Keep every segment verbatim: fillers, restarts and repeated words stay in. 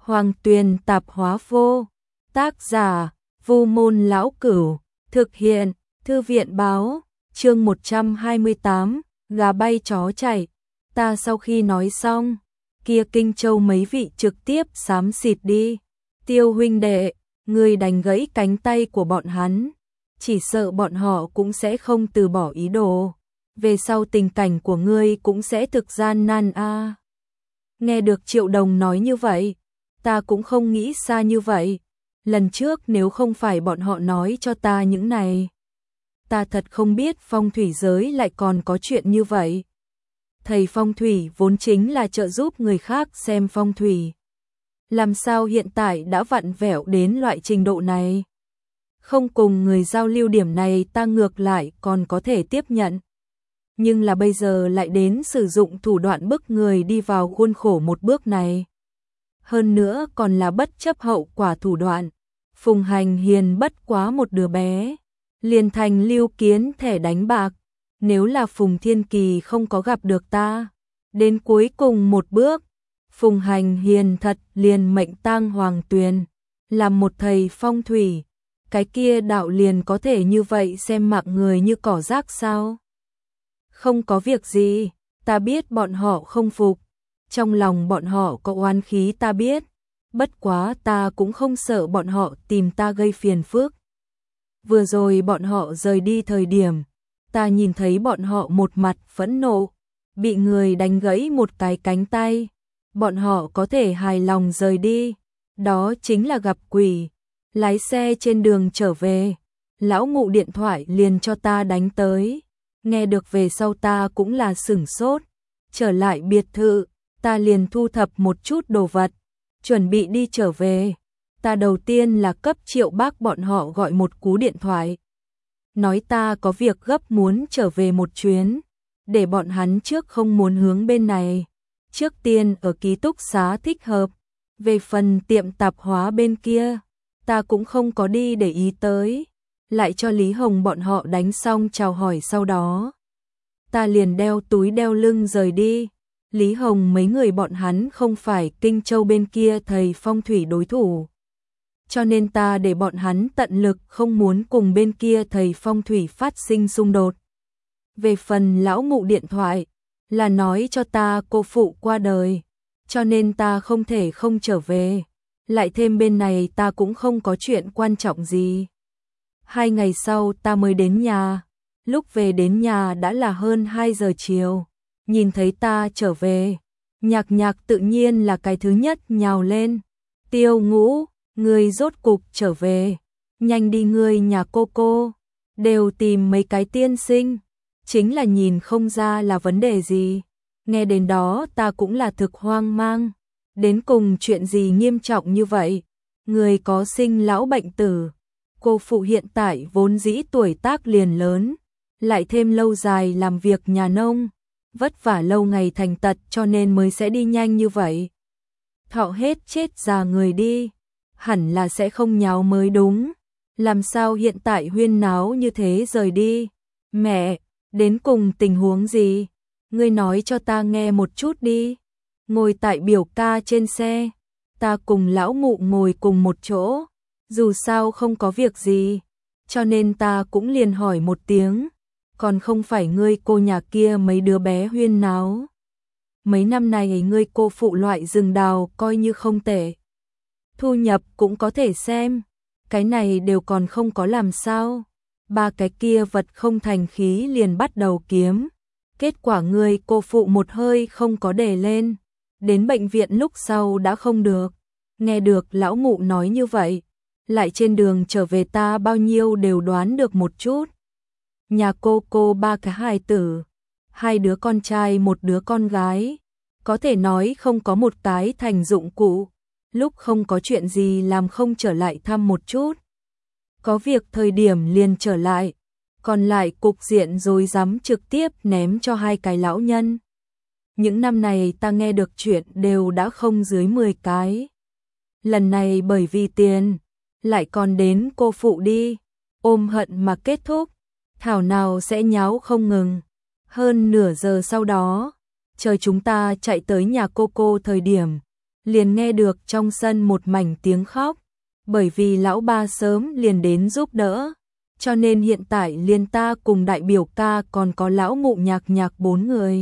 Hoàng Tuyền tạp hóa vô. Tác giả: Vu Môn Lão Cửu. Thực hiện: Thư viện báo. Chương một trăm hai mươi tám, gà bay chó chạy. Ta sau khi nói xong, kia Kinh Châu mấy vị trực tiếp xám xịt đi. Tiêu huynh đệ, ngươi đánh gãy cánh tay của bọn hắn, chỉ sợ bọn họ cũng sẽ không từ bỏ ý đồ. Về sau tình cảnh của ngươi cũng sẽ thực gian nan a. À. Nghe được Triệu Đồng nói như vậy, ta cũng không nghĩ xa như vậy. Lần trước nếu không phải bọn họ nói cho ta những này, ta thật không biết phong thủy giới lại còn có chuyện như vậy. Thầy phong thủy vốn chính là trợ giúp người khác xem phong thủy. Làm sao hiện tại đã vặn vẹo đến loại trình độ này? Không cùng người giao lưu điểm này ta ngược lại còn có thể tiếp nhận. Nhưng là bây giờ lại đến sử dụng thủ đoạn bức người đi vào khuôn khổ một bước này. Hơn nữa còn là bất chấp hậu quả thủ đoạn. Phùng Hành Hiền bất quá một đứa bé, liền thành Lưu Kiến thẻ đánh bạc. Nếu là Phùng Thiên Kỳ không có gặp được ta, đến cuối cùng một bước, Phùng Hành Hiền thật liền mệnh tang Hoàng Tuyền, làm một thầy phong thủy, cái kia đạo liền có thể như vậy xem mạng người như cỏ rác sao? Không có việc gì, ta biết bọn họ không phục, trong lòng bọn họ có oán khí ta biết, bất quá ta cũng không sợ bọn họ tìm ta gây phiền phức. Vừa rồi bọn họ rời đi thời điểm, ta nhìn thấy bọn họ một mặt phẫn nộ, bị người đánh gãy một cái cánh tay. Bọn họ có thể hài lòng rời đi, đó chính là gặp quỷ. Lái xe trên đường trở về, lão ngụ điện thoại liền cho ta đánh tới. Nghe được về sau ta cũng là sửng sốt. Trở lại biệt thự, ta liền thu thập một chút đồ vật, chuẩn bị đi trở về. Ta đầu tiên là cấp Triệu Bác bọn họ gọi một cú điện thoại, nói ta có việc gấp muốn trở về một chuyến, để bọn hắn trước không muốn hướng bên này, trước tiên ở ký túc xá thích hợp. Về phần tiệm tạp hóa bên kia, ta cũng không có đi để ý tới, lại cho Lý Hồng bọn họ đánh xong chào hỏi sau đó. Ta liền đeo túi đeo lưng rời đi. Lý Hồng mấy người bọn hắn không phải Kinh Châu bên kia thầy phong thủy đối thủ, cho nên ta để bọn hắn tận lực không muốn cùng bên kia thầy phong thủy phát sinh xung đột. Về phần lão ngụ điện thoại, là nói cho ta cô phụ qua đời, cho nên ta không thể không trở về. Lại thêm bên này ta cũng không có chuyện quan trọng gì. Hai ngày sau ta mới đến nhà, lúc về đến nhà đã là hơn hai giờ chiều. Nhìn thấy ta trở về, Nhạc Nhạc tự nhiên là cái thứ nhất nhào lên. Tiêu Ngũ, ngươi rốt cục trở về, nhanh đi, ngươi nhà cô cô đều tìm mấy cái tiên sinh, chính là nhìn không ra là vấn đề gì. Nghe đến đó ta cũng là thực hoang mang, đến cùng chuyện gì nghiêm trọng như vậy? Người có sinh lão bệnh tử, cô phụ hiện tại vốn dĩ tuổi tác liền lớn, lại thêm lâu dài làm việc nhà nông, vất vả lâu ngày thành tật cho nên mới sẽ đi nhanh như vậy. Thọ hết chết già người đi, hẳn là sẽ không nháo mới đúng. Làm sao hiện tại huyên náo như thế rời đi? Mẹ, đến cùng tình huống gì? Ngươi nói cho ta nghe một chút đi. Ngồi tại biểu ca trên xe, ta cùng lão ngụ ngồi cùng một chỗ, dù sao không có việc gì, cho nên ta cũng liền hỏi một tiếng, còn không phải ngươi cô nhà kia mấy đứa bé huyên náo. Mấy năm này ngươi cô phụ loại rừng đào coi như không tệ, thu nhập cũng có thể xem, cái này đều còn không có làm sao. Ba cái kia vật không thành khí liền bắt đầu kiếm, kết quả ngươi cô phụ một hơi không có để lên, đến bệnh viện lúc sau đã không được. Nghe được lão ngụ nói như vậy, lại trên đường trở về ta bao nhiêu đều đoán được một chút. Nhà cô cô ba cái hài tử, hai đứa con trai một đứa con gái, có thể nói không có một cái thành dụng cụ, lúc không có chuyện gì làm không trở lại thăm một chút, có việc thời điểm liền trở lại, còn lại cục diện rồi dám trực tiếp ném cho hai cái lão nhân. Những năm này ta nghe được chuyện đều đã không dưới mười cái. Lần này bởi vì tiền, lại còn đến cô phụ đi, ôm hận mà kết thúc, thảo nào sẽ nháo không ngừng. Hơn nửa giờ sau đó, chờ chúng ta chạy tới nhà cô cô thời điểm, liền nghe được trong sân một mảnh tiếng khóc, bởi vì lão ba sớm liền đến giúp đỡ, cho nên hiện tại liền ta cùng đại biểu ca còn có lão mụ nhạc nhạc bốn người.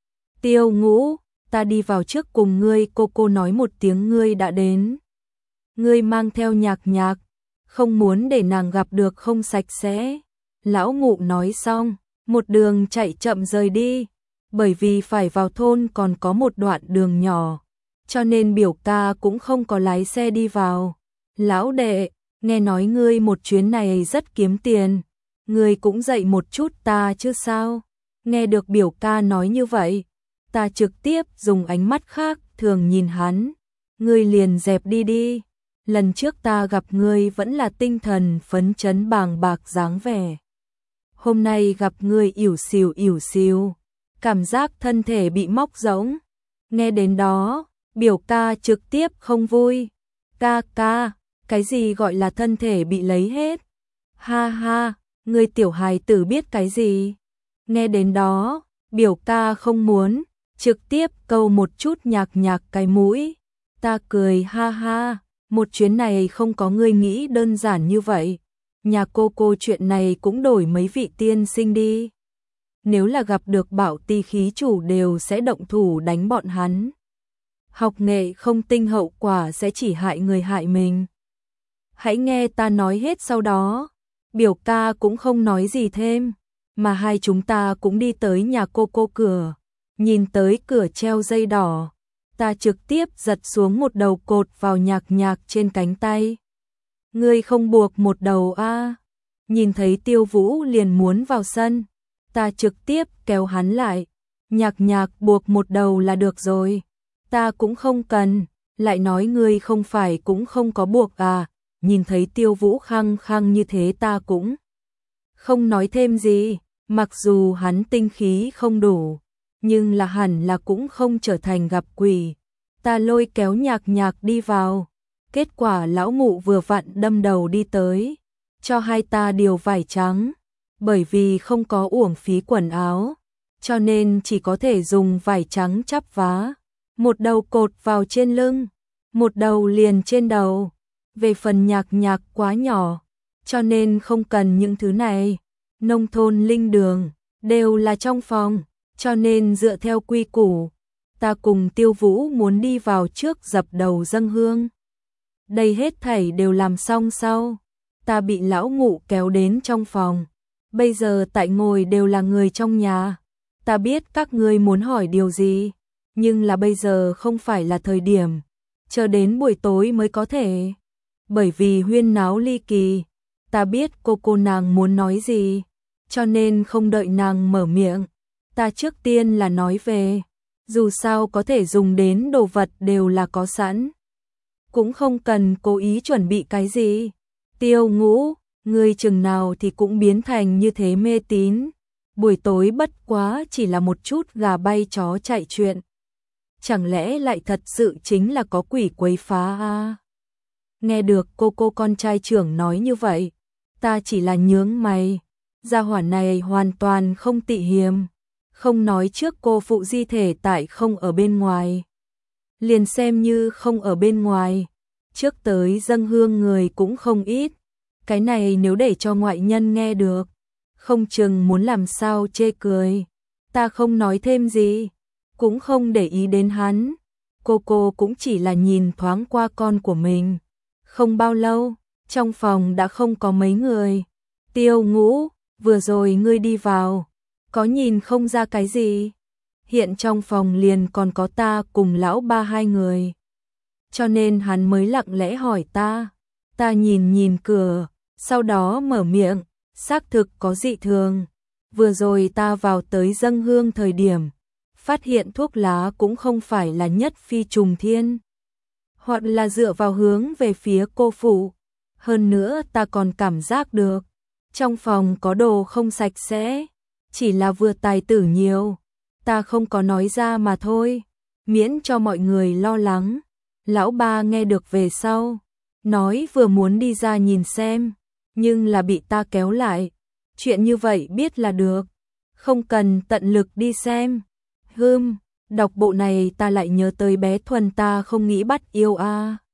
Tiêu Ngũ, ta đi vào trước cùng ngươi, cô cô nói một tiếng ngươi đã đến. Ngươi mang theo nhạc nhạc, không muốn để nàng gặp được không sạch sẽ. Lão ngụ nói xong, một đường chạy chậm rời đi, bởi vì phải vào thôn còn có một đoạn đường nhỏ, cho nên biểu ca cũng không có lái xe đi vào. Lão đệ, nghe nói ngươi một chuyến này rất kiếm tiền, ngươi cũng dạy một chút ta chứ sao? Nghe được biểu ca nói như vậy, ta trực tiếp dùng ánh mắt khác thường nhìn hắn, ngươi liền dẹp đi đi. Lần trước ta gặp ngươi vẫn là tinh thần phấn chấn bàng bạc dáng vẻ. Hôm nay gặp ngươi ỉu xìu ỉu xìu, cảm giác thân thể bị móc rỗng. Nghe đến đó, biểu ca trực tiếp không vui. Ca ca, cái gì gọi là thân thể bị lấy hết? Ha ha, ngươi tiểu hài tử biết cái gì? Nghe đến đó, biểu ca không muốn, trực tiếp câu một chút nhạc nhạc cái mũi. Ta cười ha ha, một chuyến này không có ngươi nghĩ đơn giản như vậy. Nhà cô cô chuyện này cũng đổi mấy vị tiên sinh đi. Nếu là gặp được Bảo Tỳ khí chủ đều sẽ động thủ đánh bọn hắn. Học nghệ không tinh hậu quả sẽ chỉ hại người hại mình. Hãy nghe ta nói hết sau đó. Biểu ca cũng không nói gì thêm, mà hai chúng ta cũng đi tới nhà cô cô cửa. Nhìn tới cửa treo dây đỏ, ta trực tiếp giật xuống một đầu cột vào nhạc nhạc trên cánh tay. Ngươi không buộc một đầu a? À? Nhìn thấy Tiêu Vũ liền muốn vào sân, ta trực tiếp kéo hắn lại. Nhạc nhạc buộc một đầu là được rồi. Ta cũng không cần, lại nói ngươi không phải cũng không có buộc à? Nhìn thấy Tiêu Vũ khăng khăng như thế ta cũng không nói thêm gì, mặc dù hắn tinh khí không đủ, nhưng là hẳn là cũng không trở thành gặp quỷ. Ta lôi kéo nhạc nhạc đi vào, kết quả lão mụ vừa vặn đâm đầu đi tới, cho hai ta điều vải trắng, bởi vì không có uổng phí quần áo, cho nên chỉ có thể dùng vải trắng chắp vá, một đầu cột vào trên lưng, một đầu liền trên đầu. Về phần nhạc nhạc quá nhỏ, cho nên không cần những thứ này. Nông thôn linh đường đều là trong phòng, cho nên dựa theo quy củ, ta cùng Tiêu Vũ muốn đi vào trước dập đầu dâng hương. Đây hết thảy đều làm xong sau, ta bị lão ngụ kéo đến trong phòng. Bây giờ tại ngồi đều là người trong nhà. Ta biết các ngươi muốn hỏi điều gì, nhưng là bây giờ không phải là thời điểm, chờ đến buổi tối mới có thể. Bởi vì huyên náo ly kỳ, ta biết cô cô nàng muốn nói gì, cho nên không đợi nàng mở miệng. Ta trước tiên là nói về, dù sao có thể dùng đến đồ vật đều là có sẵn, cũng không cần cố ý chuẩn bị cái gì. Tiêu Ngũ, ngươi chừng nào thì cũng biến thành như thế mê tín. Buổi tối bất quá chỉ là một chút gà bay chó chạy chuyện, chẳng lẽ lại thật sự chính là có quỷ quấy phá à? Nghe được cô cô con trai trưởng nói như vậy, ta chỉ là nhướng mày. Gia hỏa này hoàn toàn không tị hiềm, không nói trước cô phụ di thể tại không ở bên ngoài, liền xem như không ở bên ngoài, trước tới dâng hương người cũng không ít. Cái này nếu để cho ngoại nhân nghe được, không chừng muốn làm sao chê cười. Ta không nói thêm gì, cũng không để ý đến hắn. Cô cô cũng chỉ là nhìn thoáng qua con của mình. Không bao lâu, trong phòng đã không có mấy người. Tiêu Ngũ, vừa rồi ngươi đi vào, có nhìn không ra cái gì? Hiện trong phòng liền còn có ta cùng lão ba hai người, cho nên hắn mới lặng lẽ hỏi ta. Ta nhìn nhìn cửa, sau đó mở miệng, xác thực có dị thường. Vừa rồi ta vào tới dâng hương thời điểm, phát hiện thuốc lá cũng không phải là nhất phi trùng thiên, hoặc là dựa vào hướng về phía cô phụ. Hơn nữa ta còn cảm giác được, trong phòng có đồ không sạch sẽ, chỉ là vừa tài tử nhiều. Ta không có nói ra mà thôi, miễn cho mọi người lo lắng. Lão ba nghe được về sau, nói vừa muốn đi ra nhìn xem, nhưng là bị ta kéo lại. Chuyện như vậy biết là được, không cần tận lực đi xem. Hừm, Đọc bộ này ta lại nhớ tới bé Thuần ta không nghĩ bắt yêu a.